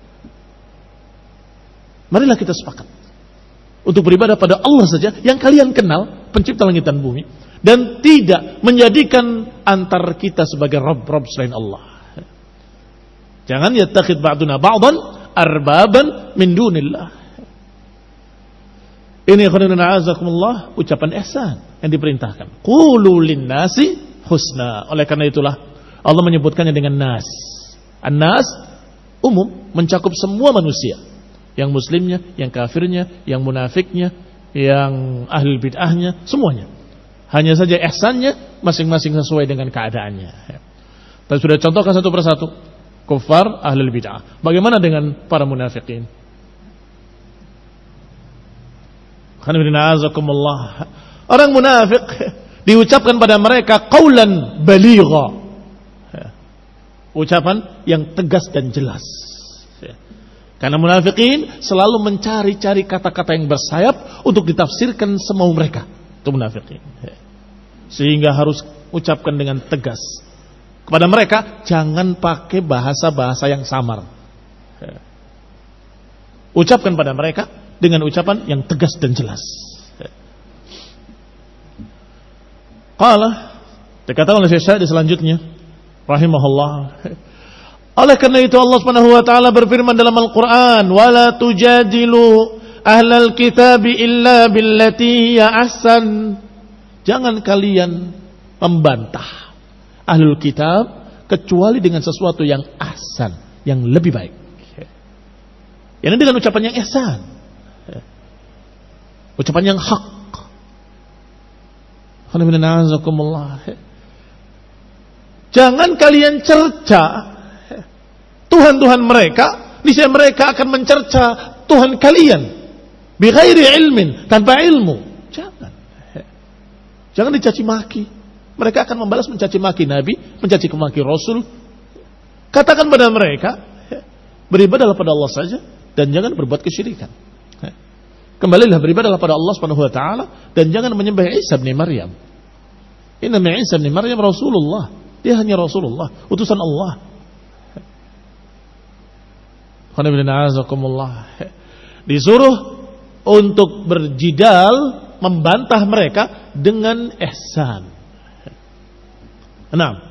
Marilah kita sepakat untuk beribadah pada Allah saja yang kalian kenal, pencipta langit dan bumi, dan tidak menjadikan antar kita sebagai Rabb-Rabb selain Allah. Jangan yattakhid ba'duna ba'dan arbaban min dunillah. Ini khairuنا azakumullah, ucapan ihsan yang diperintahkan. Qulu linnasi husna. Oleh karena itulah Allah menyebutkannya dengan nas. An-nas umum, mencakup semua manusia, yang muslimnya, yang kafirnya, yang munafiknya, yang ahli bid'ahnya, semuanya. Hanya saja ihsannya masing-masing sesuai dengan keadaannya. Kita sudah contohkan satu persatu. Kufar, ahli bid'ah. Bagaimana dengan para munafikin? Orang munafik diucapkan pada mereka qaulan baligha, ucapan yang tegas dan jelas. Karena munafikin selalu mencari-cari kata-kata yang bersayap untuk ditafsirkan semau mereka. Itu munafikin. Sehingga harus ucapkan dengan tegas. Kepada mereka jangan pakai bahasa-bahasa yang samar. Ucapkan pada mereka dengan ucapan yang tegas dan jelas. Qala, dikatakan oleh Syekh Sa'di selanjutnya rahimahullah, oleh karena itu Allah Subhanahu wa taala berfirman dalam Al-Qur'an, "Wala tujadilu ahlal kitabi illa billati hiya ahsan." Jangan kalian membantah ahlul kitab kecuali dengan sesuatu yang ahsan, yang lebih baik. Yang dengan ucapan yang ihsan, ucapan yang hak. Jangan kalian cerca Tuhan-Tuhan mereka, niscaya mereka akan mencerca Tuhan kalian bighairi ilmin, tanpa ilmu. Jangan. Jangan dicaci maki. Mereka akan membalas mencaci maki Nabi, mencaci maki Rasul. Katakan pada mereka, beribadahlah pada Allah saja dan jangan berbuat kesyirikan. Kembalilah beribadahlah pada Allah Subhanahu wa taala dan jangan menyembah Isa bin Maryam. Inna Isa bin Maryam Rasulullah. Dia hanya Rasulullah, utusan Allah. Disuruh untuk berjidal, membantah mereka dengan ihsan. Enam.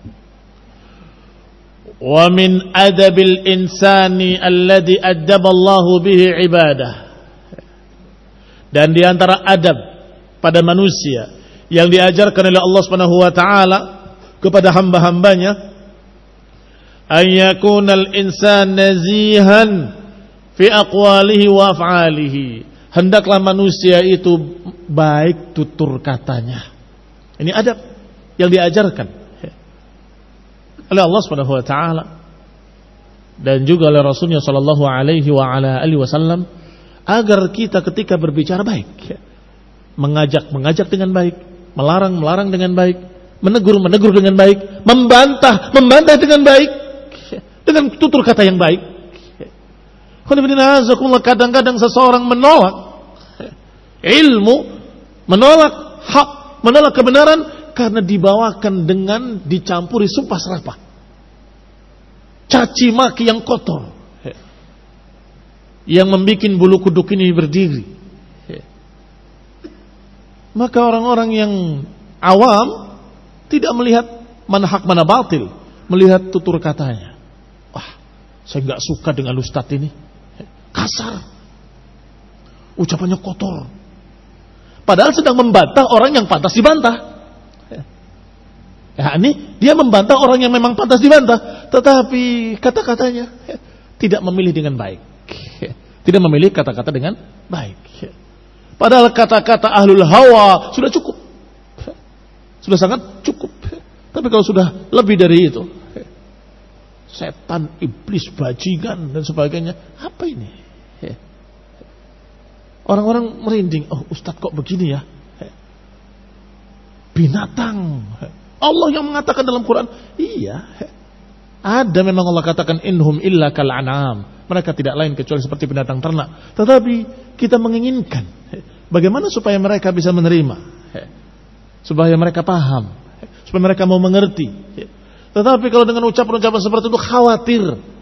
Wa min adabil insani alladhi addaballahu bihi ibadah. Dan di antara adab pada manusia yang diajarkan oleh Allah Subhanahu wa taala kepada hamba-hambanya, ayyakunal insan nazihan fi aqwalihi wa af'alihi. Hendaklah manusia itu baik tutur katanya. Ini adab yang diajarkan oleh Allah Subhanahu wa taala dan juga oleh Rasulnya sallallahu alaihi wa ala alihi wasallam, agar kita ketika berbicara baik, mengajak-mengajak dengan baik, melarang-melarang dengan baik, menegur-menegur dengan baik, membantah-membantah dengan baik, dengan tutur kata yang baik. Kadang-kadang seseorang menolak ilmu, menolak hak, menolak kebenaran karena dibawakan dengan dicampuri sumpah serapah, caci maki yang kotor, yang membuat bulu kuduk ini berdiri. Maka orang-orang yang awam tidak melihat mana hak mana batil, melihat tutur katanya. Wah, saya nggak suka dengan ustadz ini, kasar, ucapannya kotor. Padahal sedang membantah orang yang pantas dibantah. Ya, ini dia membantah orang yang memang pantas dibantah, tetapi kata-katanya tidak memilih dengan baik, tidak memilih kata-kata dengan baik. Padahal kata-kata ahlul hawa sudah cukup, sudah sangat cukup. Tapi kalau sudah lebih dari itu, setan, iblis, bajingan dan sebagainya, apa ini? Orang-orang merinding. Oh, ustadz kok begini ya? Binatang. Allah yang mengatakan dalam Quran. Iya, ada memang Allah katakan inhum illa kal an'am. Mereka tidak lain kecuali seperti binatang ternak. Tetapi kita menginginkan bagaimana supaya mereka bisa menerima, supaya mereka paham, supaya mereka mau mengerti. Tetapi kalau dengan ucapan-ucapan seperti itu khawatir,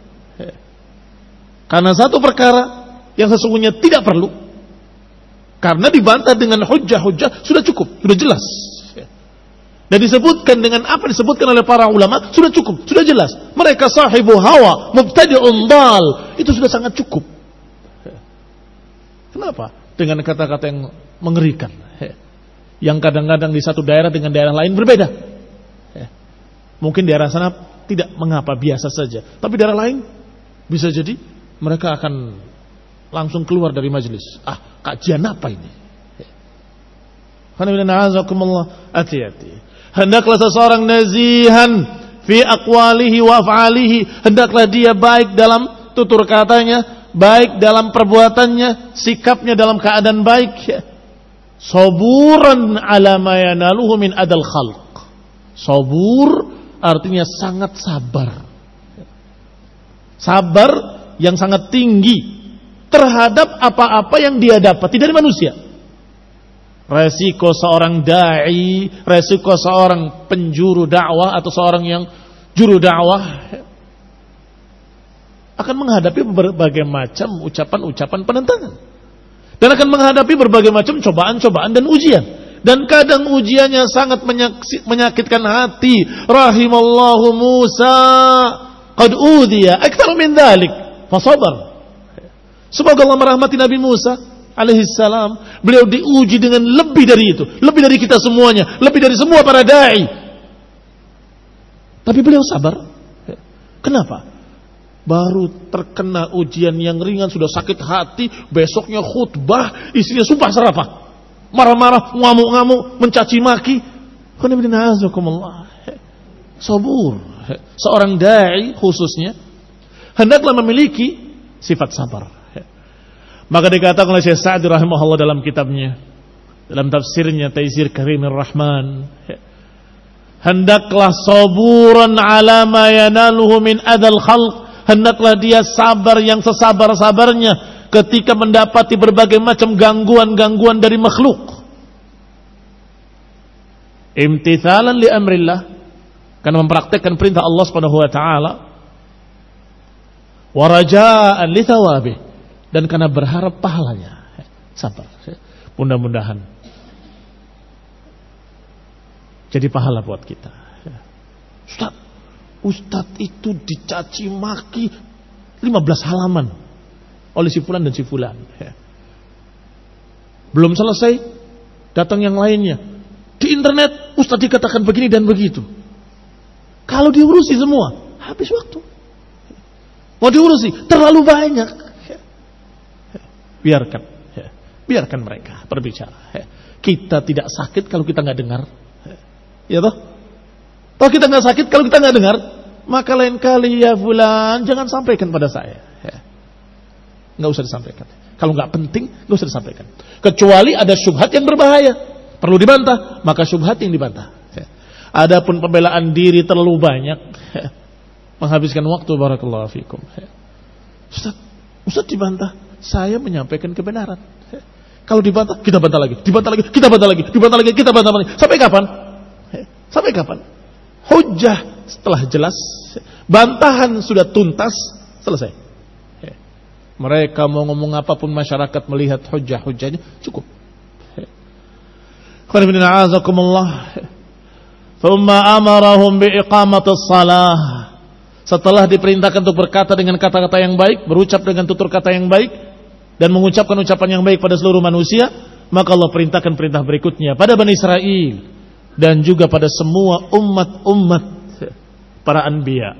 karena satu perkara yang sesungguhnya tidak perlu, karena dibantah dengan hujjah-hujjah sudah cukup, sudah jelas. Dan disebutkan dengan apa disebutkan oleh para ulama sudah cukup, sudah jelas. Mereka sahibu hawa, mubtadi'un dal, itu sudah sangat cukup. Kenapa? Dengan kata-kata yang mengerikan, yang kadang-kadang di satu daerah dengan daerah lain berbeda. Mungkin daerah sana tidak mengapa, biasa saja, tapi daerah lain bisa jadi mereka akan langsung keluar dari majelis. Ah, kajian apa ini? Hati-hati. Hendaklah seseorang nazihan fi aqwalihi wa af'alihi. Hendaklah dia baik dalam tutur katanya, baik dalam perbuatannya, sikapnya dalam keadaan baik. Saburan ala ma yanaluhu min adal khalq. Sabur artinya sangat sabar. Sabar yang sangat tinggi terhadap apa-apa yang dia dapati dari manusia. Resiko seorang da'i, resiko seorang penjuru dakwah atau seorang yang juru dakwah akan menghadapi berbagai macam ucapan-ucapan penentangan, dan akan menghadapi berbagai macam cobaan-cobaan dan ujian. Dan kadang ujiannya sangat menyakitkan hati. Rahimallahu Musa qad udhiya aktsar min dzalik fasabar. Semoga Allah merahmati Nabi Musa alaihi salam, beliau diuji dengan lebih dari itu, lebih dari kita semuanya, lebih dari semua para dai. Tapi beliau sabar. Kenapa? Baru terkena ujian yang ringan sudah sakit hati, besoknya khutbah isinya sumpah serapah, marah-marah, ngamuk-ngamuk, mencaci maki. Sabur. Seorang dai khususnya hendaklah memiliki sifat sabar. Maka dikatakan oleh Syekh Sa'di rahimahullah dalam kitabnya, dalam tafsirnya Taisir Karimir Rahman, hendaklah saburan ala ma yanaluhu min adal khalq. Hendaklah dia sabar yang sesabar-sabarnya ketika mendapati berbagai macam gangguan-gangguan dari makhluk. Imtithalan li amrillah, karena mempraktekkan perintah Allah Subhanahu wa taala, wa raja'an li thawabih, dan karena berharap pahalanya. Sabar. Mudah-mudahan jadi pahala buat kita. Ustaz, Ustaz itu dicaci maki lima belas halaman oleh si fulan dan si fulan. Belum selesai, datang yang lainnya. Di internet Ustaz dikatakan begini dan begitu. Kalau diurusi semua, habis waktu. Mau diurusi terlalu banyak. Biarkan, biarkan mereka berbicara. Kita tidak sakit kalau kita nggak dengar, ya toh? Kalau kita nggak sakit kalau kita nggak dengar, maka lain kali ya fulan jangan sampaikan pada saya. nggak usah disampaikan. Kalau nggak penting, nggak usah disampaikan. Kecuali ada syubhat yang berbahaya, perlu dibantah, maka syubhat yang dibantah. Adapun pembelaan diri terlalu banyak, menghabiskan waktu. Barakallahu fikum. Ustaz, Ustaz dibantah, saya menyampaikan kebenaran. Kalau dibantah, kita bantah lagi, dibantah lagi, kita bantah lagi, dibantah lagi, kita bantah lagi. Sampai kapan? Sampai kapan? Hujjah setelah jelas, bantahan sudah tuntas, selesai. Mereka mau ngomong apapun, masyarakat melihat hujjah-hujjahnya, cukup. Thumma amarahum biiqamatis salah. Setelah diperintahkan untuk berkata dengan kata-kata yang baik, berucap dengan tutur kata yang baik, dan mengucapkan ucapan yang baik pada seluruh manusia, maka Allah perintahkan perintah berikutnya pada Bani Israel dan juga pada semua umat-umat para anbiya.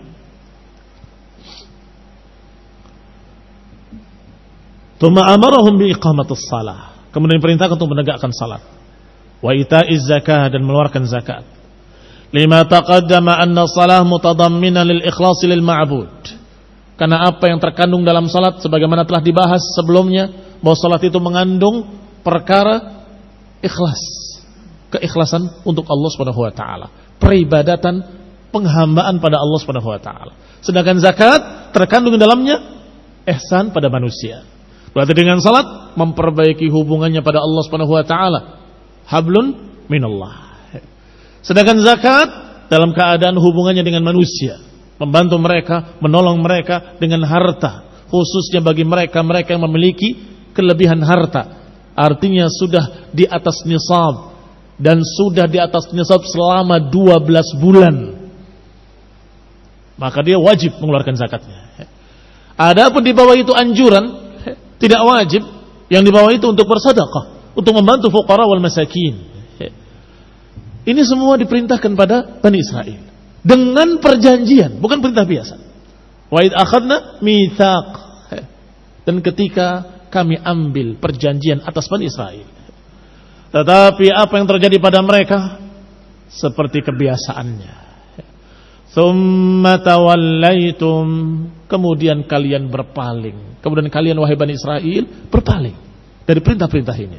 Tsumma amarahum biiqamatis salah. Kemudian perintahkan untuk menegakkan salat. Wa ita'iz zakah, dan mengeluarkan zakat. Lima taqaddama anna salah mutadamminan lil ikhlas lil ma'bud. Karena apa yang terkandung dalam salat sebagaimana telah dibahas sebelumnya, bahwa salat itu mengandung perkara ikhlas, keikhlasan untuk Allah Subhanahu wa taala, peribadatan, penghambaan pada Allah Subhanahu wa taala. Sedangkan zakat terkandung di dalamnya ihsan pada manusia. Berarti dengan salat memperbaiki hubungannya pada Allah Subhanahu wa taala, hablun minallah. Sedangkan zakat dalam keadaan hubungannya dengan manusia, membantu mereka, menolong mereka dengan harta, khususnya bagi mereka-mereka yang memiliki kelebihan harta. Artinya sudah di atas nisab, dan sudah di atas nisab selama dua belas bulan, maka dia wajib mengeluarkan zakatnya. Adapun di bawah itu anjuran, tidak wajib. Yang di bawah itu untuk bersedekah, untuk membantu fuqara wal masakin. Ini semua diperintahkan pada Bani Israel dengan perjanjian, bukan perintah biasa. Wa id akhadna mitsaq, dan ketika kami ambil perjanjian atas Bani Israel. Tetapi apa yang terjadi pada mereka seperti kebiasaannya. Tsumma tawallaitum, kemudian kalian berpaling. Kemudian kalian wahai Bani Israel berpaling dari perintah-perintah ini.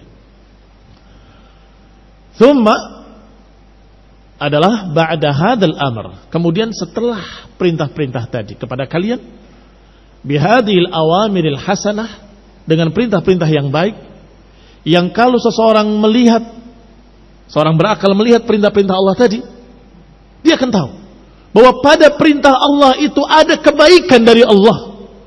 Tsumma adalah ba'da hadzal amr, kemudian setelah perintah-perintah tadi kepada kalian, bihadhil awamiril hasanah, dengan perintah-perintah yang baik, yang kalau seseorang melihat, seorang berakal melihat perintah-perintah Allah tadi, dia akan tahu bahwa pada perintah Allah itu ada kebaikan dari Allah.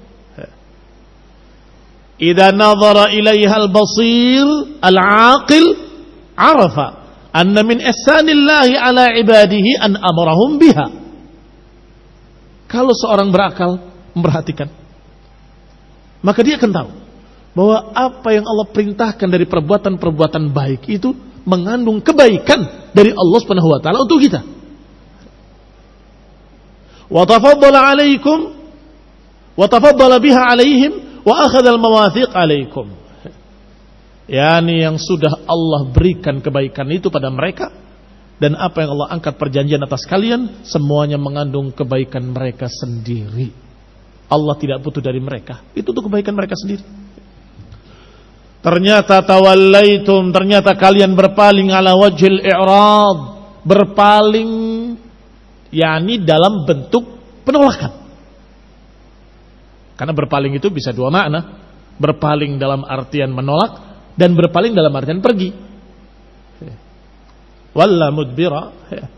Idza nadhara ilaiha al-basir al-aqil arafa anna min ihsanillahi ala ibadihi an amarahum biha. Kalau seorang berakal memperhatikan, maka dia akan tahu bahwa apa yang Allah perintahkan dari perbuatan-perbuatan baik itu mengandung kebaikan dari Allah Subhanahu wa taala untuk kita. Wa tafaddala alaikum wa tafaddala biha alaihim wa akhadha al-mawathiq alaikum. Yani yang sudah Allah berikan kebaikan itu pada mereka, dan apa yang Allah angkat perjanjian atas kalian, semuanya mengandung kebaikan mereka sendiri. Allah tidak butuh dari mereka, itu untuk kebaikan mereka sendiri. Ternyata tawallaitum, ternyata kalian berpaling ala wajhil i'rad, berpaling yakni dalam bentuk penolakan. Karena berpaling itu bisa dua makna, berpaling dalam artian menolak, dan berpaling dalam artian pergi. Walla mudbira.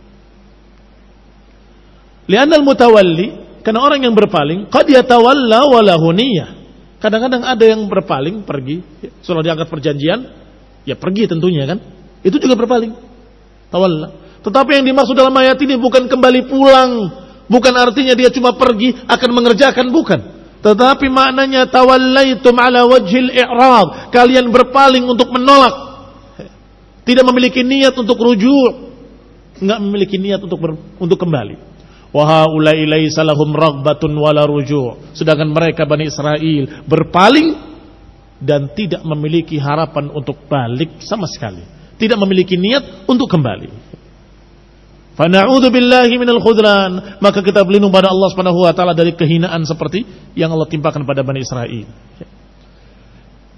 Li'anna al-mutawalli, karena orang yang berpaling, qad yatawalla wa lahu niyyah. Kadang-kadang ada yang berpaling, pergi, sudah diangkat perjanjian, ya pergi tentunya kan. Itu juga berpaling. Tawalla. Tetapi yang dimaksud dalam ayat ini bukan kembali pulang, bukan artinya dia cuma pergi akan mengerjakan, bukan. Tetapi maknanya tawallaitum ala wajhil i'rad, kalian berpaling untuk menolak, tidak memiliki niat untuk rujuk, enggak memiliki niat untuk ber, untuk kembali. Wa haula'i laisa lahum raghbatun wala ruju', sedangkan mereka Bani Israel berpaling dan tidak memiliki harapan untuk balik sama sekali, tidak memiliki niat untuk kembali. Fa na'udzu billahi minal khudlan, maka kita berlindung pada Allah Subhanahu wa taala dari kehinaan seperti yang Allah timpakan pada Bani Israel.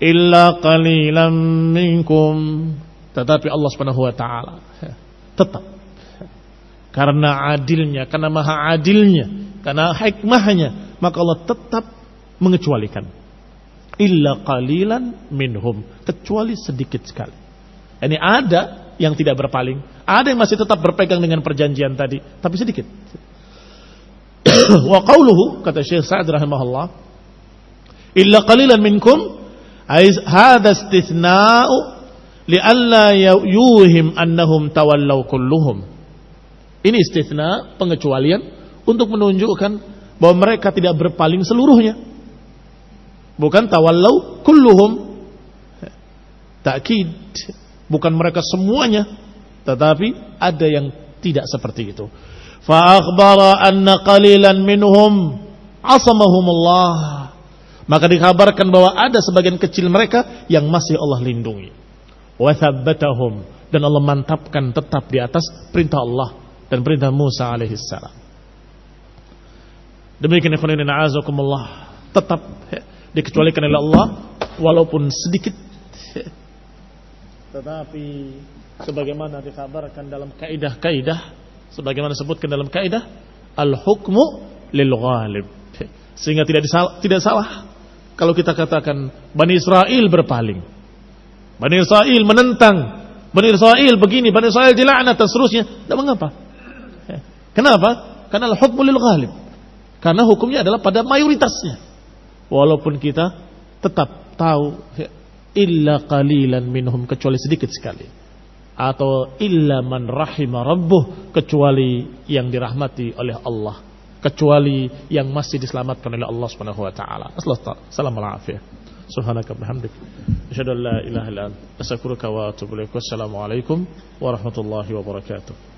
illa qalilan minkum. Tetapi Allah Subhanahu wa taala tetap karena adilnya, karena maha adilnya, karena hikmahnya, maka Allah tetap mengecualikan. Illa qalilan minhum, kecuali sedikit sekali. Ini ada yang tidak berpaling, ada yang masih tetap berpegang dengan perjanjian tadi, tapi sedikit. Wa qauluhu, kata Syekh Sa'ad rahimahullah, illa qalilan minkum, hadha istithna'u li'alla yuhim annahum tawallaw kulluhum. Ini istitsna, pengecualian untuk menunjukkan bahwa mereka tidak berpaling seluruhnya. Bukan tawallaw kulluhum, takkid, bukan mereka semuanya, tetapi ada yang tidak seperti itu. Fa akhbara anna qalilan minhum asamahumullah, maka dikabarkan bahwa ada sebagian kecil mereka yang masih Allah lindungi. Wa thabbatahum, dan Allah mantapkan tetap di atas perintah Allah dan perintah Musa alaihissalam. Demikian ikhwan fillah a'azakumullah, tetap dikecualikan oleh Allah walaupun sedikit. Tetapi sebagaimana dikabarkan dalam kaidah-kaidah, sebagaimana disebutkan dalam kaidah al-hukmu lil ghalib, sehingga tidak disalah, tidak salah kalau kita katakan Bani Israel berpaling, Bani Israel menentang, Bani Israel begini, Bani Israel dilaknat dan seterusnya. Tidak mengapa. Kenapa? Karena al-hukmu lil ghalib, karena hukumnya adalah pada mayoritasnya. Walaupun kita tetap tahu illa qalilan minhum, kecuali sedikit sekali, atau illa man rahima rabbuh, kecuali yang dirahmati oleh Allah, kecuali yang masih diselamatkan oleh Allah Subhanahu wa taala. Assalamualaikum warahmatullahi wabarakatuh. Subhanaka bihamdik, asyhadu an la ilaha illa anta, astaghfiruka wa atubu ilaik. Wassalamu alaikum warahmatullahi wabarakatuh.